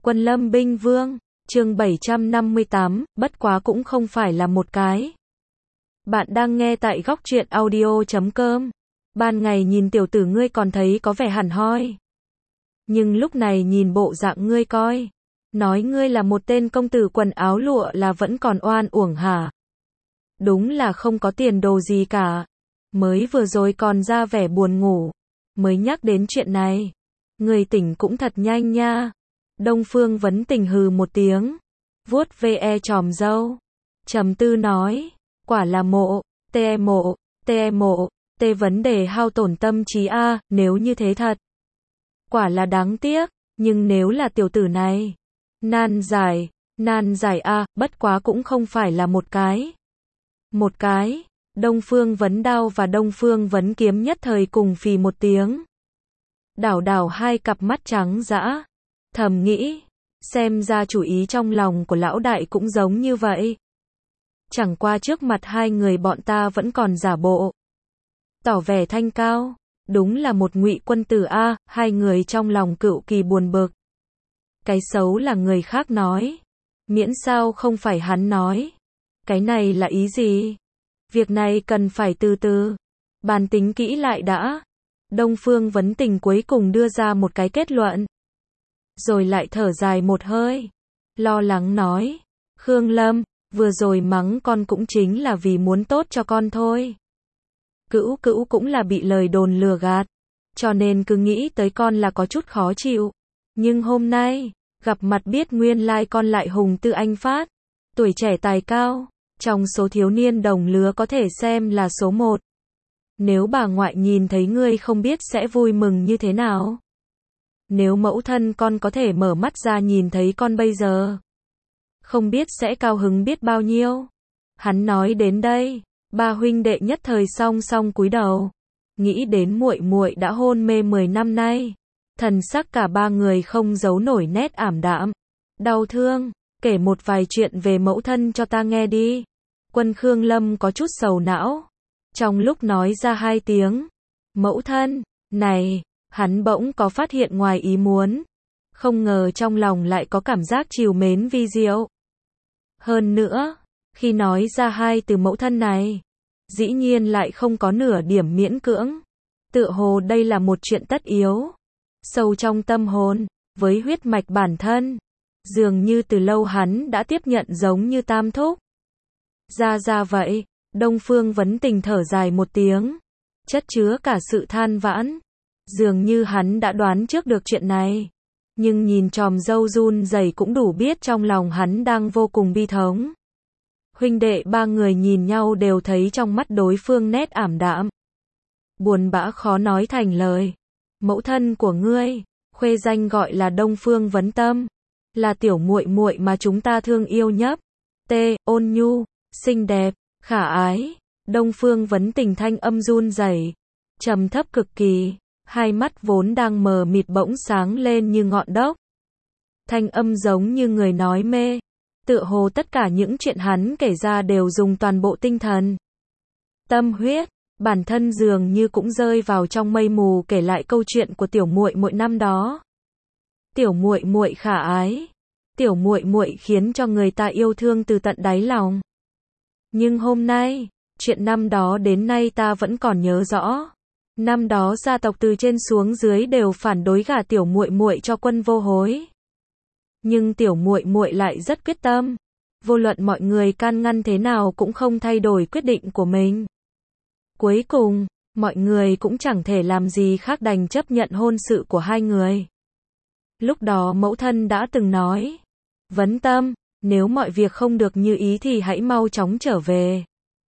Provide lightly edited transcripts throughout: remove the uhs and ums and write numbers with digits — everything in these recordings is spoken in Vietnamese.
Quân Lâm Binh Vương, chương 758, bất quá cũng không phải là một cái. Bạn đang nghe tại góc truyện audio.com. Ban ngày nhìn tiểu tử ngươi còn thấy có vẻ hẳn hoi. Nhưng lúc này nhìn bộ dạng ngươi coi. Nói ngươi là một tên công tử quần áo lụa là vẫn còn oan uổng hả? Đúng là không có tiền đồ gì cả. Mới vừa rồi còn ra vẻ buồn ngủ. Mới nhắc đến chuyện này. Người tỉnh cũng thật nhanh nha. Đông Phương Vấn Tình hừ một tiếng. Vuốt ve chòm râu. Trầm tư nói. Quả là mộ, vấn đề hao tổn tâm trí a, nếu như thế thật. Quả là đáng tiếc, nhưng nếu là tiểu tử này. Nan giải a, bất quá cũng không phải là một cái. Một cái, Đông Phương Vấn Đao và Đông Phương Vấn Kiếm nhất thời cùng phì một tiếng. Đảo hai cặp mắt trắng dã. Thầm nghĩ, xem ra chủ ý trong lòng của lão đại cũng giống như vậy. Chẳng qua trước mặt hai người bọn ta vẫn còn giả bộ. Tỏ vẻ thanh cao, đúng là một ngụy quân tử a, hai người trong lòng cựu kỳ buồn bực. Cái xấu là người khác nói, miễn sao không phải hắn nói. Cái này là ý gì? Việc này cần phải từ từ, bàn tính kỹ lại đã. Đông Phương Vấn Tình cuối cùng đưa ra một cái kết luận. Rồi lại thở dài một hơi, lo lắng nói, Khương Lâm, vừa rồi mắng con cũng chính là vì muốn tốt cho con thôi. Cữu cũng là bị lời đồn lừa gạt, cho nên cứ nghĩ tới con là có chút khó chịu. Nhưng hôm nay, gặp mặt biết nguyên lai con lại hùng tư anh phát, tuổi trẻ tài cao, trong số thiếu niên đồng lứa có thể xem là số một. Nếu bà ngoại nhìn thấy ngươi không biết sẽ vui mừng như thế nào. Nếu mẫu thân con có thể mở mắt ra nhìn thấy con bây giờ, không biết sẽ cao hứng biết bao nhiêu. Hắn nói đến đây, ba huynh đệ nhất thời song song cúi đầu. Nghĩ đến muội muội đã hôn mê 10 năm nay. Thần sắc cả ba người không giấu nổi nét ảm đạm. Đau thương, kể một vài chuyện về mẫu thân cho ta nghe đi. Quân Khương Lâm có chút sầu não. Trong lúc nói ra hai tiếng, mẫu thân, này, hắn bỗng có phát hiện ngoài ý muốn. Không ngờ trong lòng lại có cảm giác trìu mến vi diệu. Hơn nữa, khi nói ra hai từ mẫu thân này, dĩ nhiên lại không có nửa điểm miễn cưỡng. Tựa hồ đây là một chuyện tất yếu. Sâu trong tâm hồn, với huyết mạch bản thân. Dường như từ lâu hắn đã tiếp nhận giống như tam thúc. Ra vậy, Đông Phương Vấn Tình thở dài một tiếng. Chất chứa cả sự than vãn. Dường như hắn đã đoán trước được chuyện này. Nhưng nhìn chòm râu run rẩy cũng đủ biết trong lòng hắn đang vô cùng bi thống. Huynh đệ ba người nhìn nhau đều thấy trong mắt đối phương nét ảm đạm. Buồn bã khó nói thành lời. Mẫu thân của ngươi, khuê danh gọi là Đông Phương Vấn Tâm, là tiểu muội muội mà chúng ta thương yêu nhất. Ôn nhu, xinh đẹp, khả ái. Đông Phương Vấn Tình thanh âm run rẩy, trầm thấp cực kỳ. Hai mắt vốn đang mờ mịt bỗng sáng lên như ngọn đốc. Thanh âm giống như người nói mê. Tựa hồ tất cả những chuyện hắn kể ra đều dùng toàn bộ tinh thần. Tâm huyết, bản thân dường như cũng rơi vào trong mây mù kể lại câu chuyện của tiểu muội muội năm đó. Tiểu muội muội khả ái. Tiểu muội muội khiến cho người ta yêu thương từ tận đáy lòng. Nhưng hôm nay, chuyện năm đó đến nay ta vẫn còn nhớ rõ. Năm đó gia tộc từ trên xuống dưới đều phản đối gả tiểu muội muội cho Quân Vô Hối. Nhưng tiểu muội muội lại rất quyết tâm, vô luận mọi người can ngăn thế nào cũng không thay đổi quyết định của mình. Cuối cùng, mọi người cũng chẳng thể làm gì khác đành chấp nhận hôn sự của hai người. Lúc đó mẫu thân đã từng nói, Vấn Tâm, nếu mọi việc không được như ý thì hãy mau chóng trở về.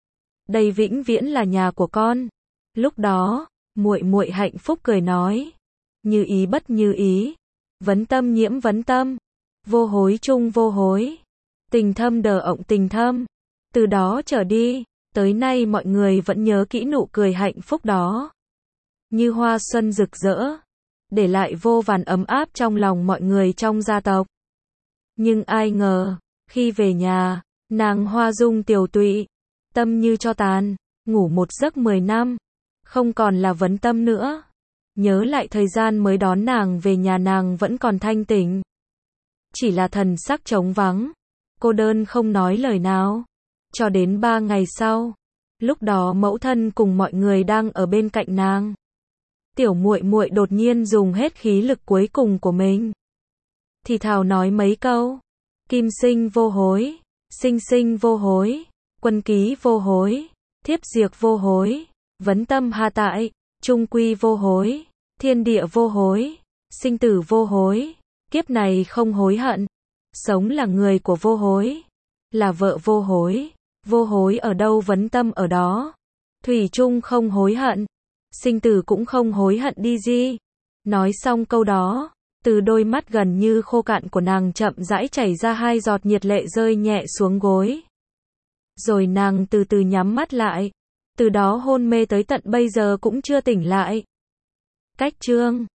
Đây vĩnh viễn là nhà của con. Lúc đó, muội muội hạnh phúc cười nói, như ý bất như ý, vấn tâm nhiễm vấn tâm, vô hối chung vô hối, tình thâm đờ ộng tình thâm. Từ đó trở đi, tới nay mọi người vẫn nhớ kỹ nụ cười hạnh phúc đó. Như hoa xuân rực rỡ, để lại vô vàn ấm áp trong lòng mọi người trong gia tộc. Nhưng ai ngờ, khi về nhà, nàng hoa dung tiều tụy, tâm như tro tàn, ngủ một giấc 10 năm. Không còn là Vấn Tâm nữa. Nhớ lại thời gian mới đón nàng về nhà nàng vẫn còn thanh tỉnh. chỉ là thần sắc trống vắng, cô đơn không nói lời nào. Cho đến 3 ngày sau, lúc đó mẫu thân cùng mọi người đang ở bên cạnh nàng. Tiểu muội muội đột nhiên dùng hết khí lực cuối cùng của mình. Thì thào nói mấy câu. Kim sinh vô hối, sinh sinh vô hối, quân ký vô hối, thiếp diệt vô hối, vấn tâm hà tại, trung quy vô hối, thiên địa vô hối, sinh tử vô hối, kiếp này không hối hận, sống là người của vô hối, là vợ vô hối ở đâu vấn tâm ở đó, thủy chung không hối hận, sinh tử cũng không hối hận đi gì. Nói xong câu đó, từ đôi mắt gần như khô cạn của nàng chậm rãi chảy ra 2 giọt nhiệt lệ rơi nhẹ xuống gối. Rồi nàng từ từ nhắm mắt lại, từ đó hôn mê tới tận bây giờ cũng chưa tỉnh lại. Cách chương